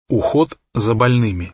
Уход за больными.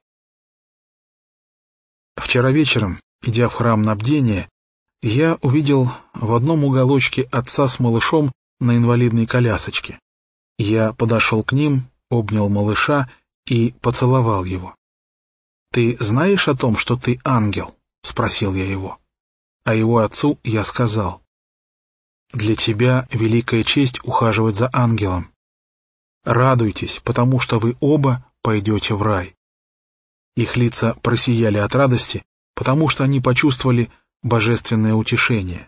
Вчера вечером, идя в храм на бдение, я увидел в одном уголочке отца с малышом на инвалидной колясочке. Я подошел к ним, обнял малыша и поцеловал его. «Ты знаешь о том, что ты ангел?» — спросил я его. А его отцу я сказал: «Для тебя великая честь ухаживать за ангелом. Радуйтесь, потому что вы оба пойдете в рай». Их лица просияли от радости, потому что они почувствовали божественное утешение.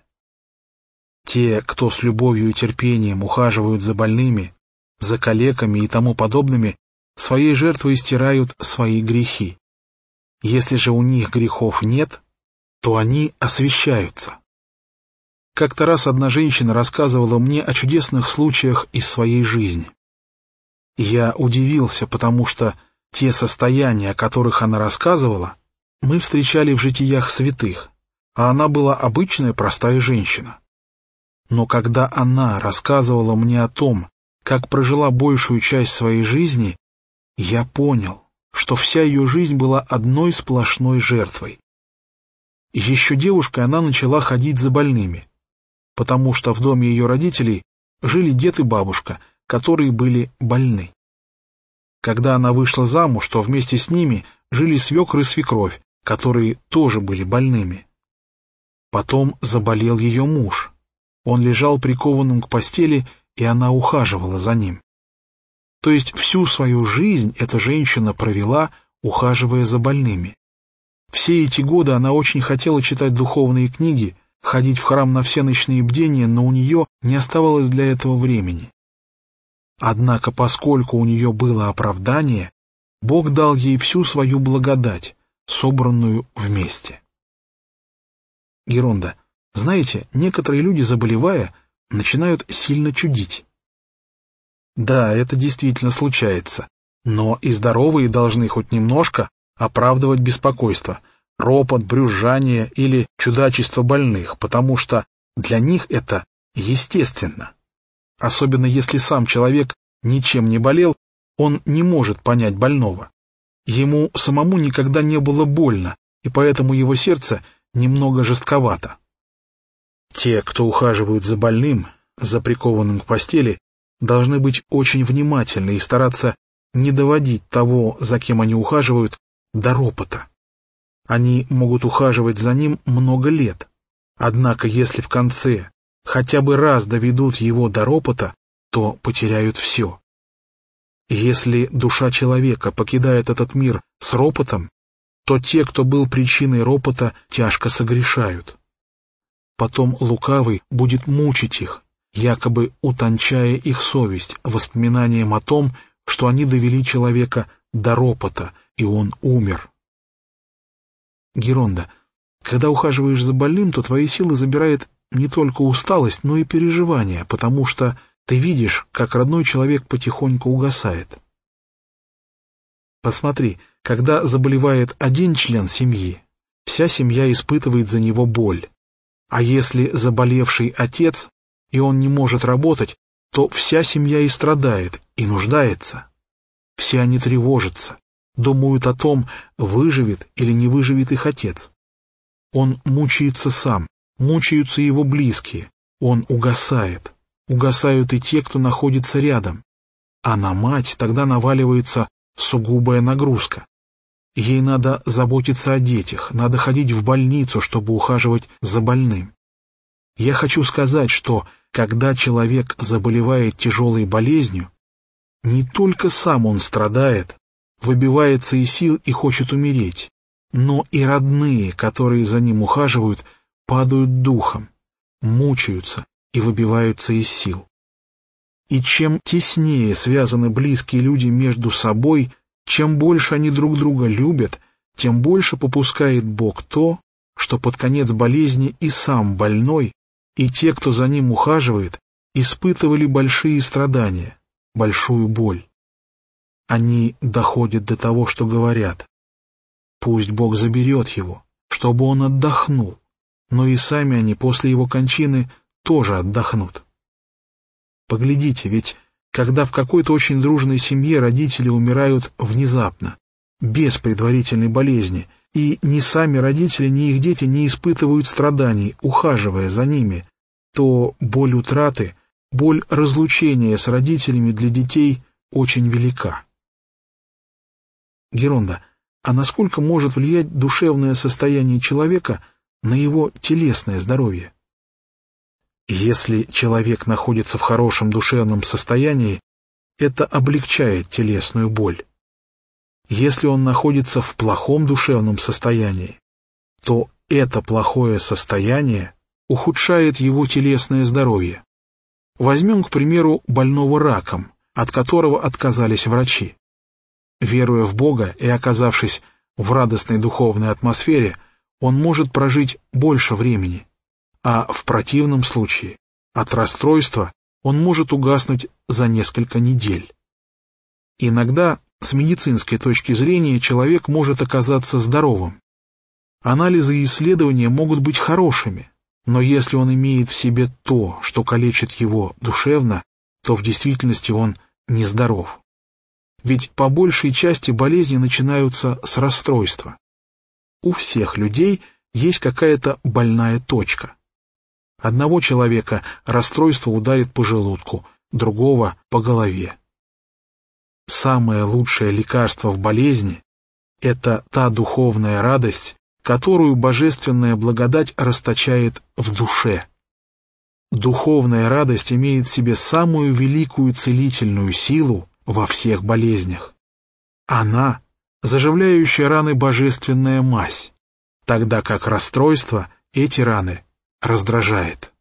Те, кто с любовью и терпением ухаживают за больными, за калеками и тому подобными, своей жертвой стирают свои грехи. Если же у них грехов нет, то они освящаются. Как-то раз одна женщина рассказывала мне о чудесных случаях из своей жизни. Я удивился, потому что те состояния, о которых она рассказывала, мы встречали в житиях святых, а она была обычная простая женщина. Но когда она рассказывала мне о том, как прожила большую часть своей жизни, я понял, что вся ее жизнь была одной сплошной жертвой. Еще девушкой она начала ходить за больными, потому что в доме ее родителей жили дед и бабушка, которые были больны. Когда она вышла замуж, то вместе с ними жили свекр и свекровь, которые тоже были больными. Потом заболел ее муж. Он лежал прикованным к постели, и она ухаживала за ним. То есть всю свою жизнь эта женщина провела, ухаживая за больными. Все эти годы она очень хотела читать духовные книги, ходить в храм на всеночные бдения, но у нее не оставалось для этого времени. Однако, поскольку у нее было оправдание, Бог дал ей всю свою благодать, собранную вместе. Геронда, знаете, некоторые люди, заболевая, начинают сильно чудить. Да, это действительно случается, но и здоровые должны хоть немножко оправдывать беспокойство, ропот, брюзжание или чудачество больных, потому что для них это естественно. Особенно если сам человек ничем не болел, он не может понять больного. Ему самому никогда не было больно, и поэтому его сердце немного жестковато. Те, кто ухаживают за больным, за прикованным к постели, должны быть очень внимательны и стараться не доводить того, за кем они ухаживают, до ропота. Они могут ухаживать за ним много лет, однако если в конце хотя бы раз доведут его до ропота, то потеряют все. Если душа человека покидает этот мир с ропотом, то те, кто был причиной ропота, тяжко согрешают. Потом лукавый будет мучить их, якобы утончая их совесть воспоминанием о том, что они довели человека до ропота, и он умер. Геронда, когда ухаживаешь за больным, то твои силы забирает не только усталость, но и переживания, потому что ты видишь, как родной человек потихоньку угасает. Посмотри, когда заболевает один член семьи, вся семья испытывает за него боль. А если заболевший отец, и он не может работать, то вся семья и страдает, и нуждается. Все они тревожатся, думают о том, выживет или не выживет их отец. Он мучается сам, мучаются его близкие, он угасает. Угасают и те, кто находится рядом. А на мать тогда наваливается сугубая нагрузка. Ей надо заботиться о детях, надо ходить в больницу, чтобы ухаживать за больным. Я хочу сказать, что когда человек заболевает тяжелой болезнью, не только сам он страдает, выбивается из сил и хочет умереть, но и родные, которые за ним ухаживают, падают духом, мучаются и выбиваются из сил. И чем теснее связаны близкие люди между собой, чем больше они друг друга любят, тем больше попускает Бог то, что под конец болезни и сам больной, и те, кто за ним ухаживает, испытывали большие страдания, большую боль. Они доходят до того, что говорят: пусть Бог заберет его, чтобы он отдохнул, но и сами они после его кончины тоже отдохнут. Поглядите, ведь когда в какой-то очень дружной семье родители умирают внезапно, без предварительной болезни, и ни сами родители, ни их дети не испытывают страданий, ухаживая за ними, то боль утраты, боль разлучения с родителями для детей очень велика. Геронда, а насколько может влиять душевное состояние человека на его телесное здоровье? Если человек находится в хорошем душевном состоянии, это облегчает телесную боль. Если он находится в плохом душевном состоянии, то это плохое состояние ухудшает его телесное здоровье. Возьмем, к примеру, больного раком, от которого отказались врачи. Веруя в Бога и оказавшись в радостной духовной атмосфере, он может прожить больше времени, а в противном случае от расстройства он может угаснуть за несколько недель. Иногда, с медицинской точки зрения, человек может оказаться здоровым. Анализы и исследования могут быть хорошими, но если он имеет в себе то, что калечит его душевно, то в действительности он нездоров. Ведь по большей части болезни начинаются с расстройства. У всех людей есть какая-то больная точка. Одного человека расстройство ударит по желудку, другого — по голове. Самое лучшее лекарство в болезни — это та духовная радость, которую божественная благодать расточает в душе. Духовная радость имеет в себе самую великую целительную силу во всех болезнях. Она — заживляющая раны божественная мазь, тогда как расстройство эти раны раздражает.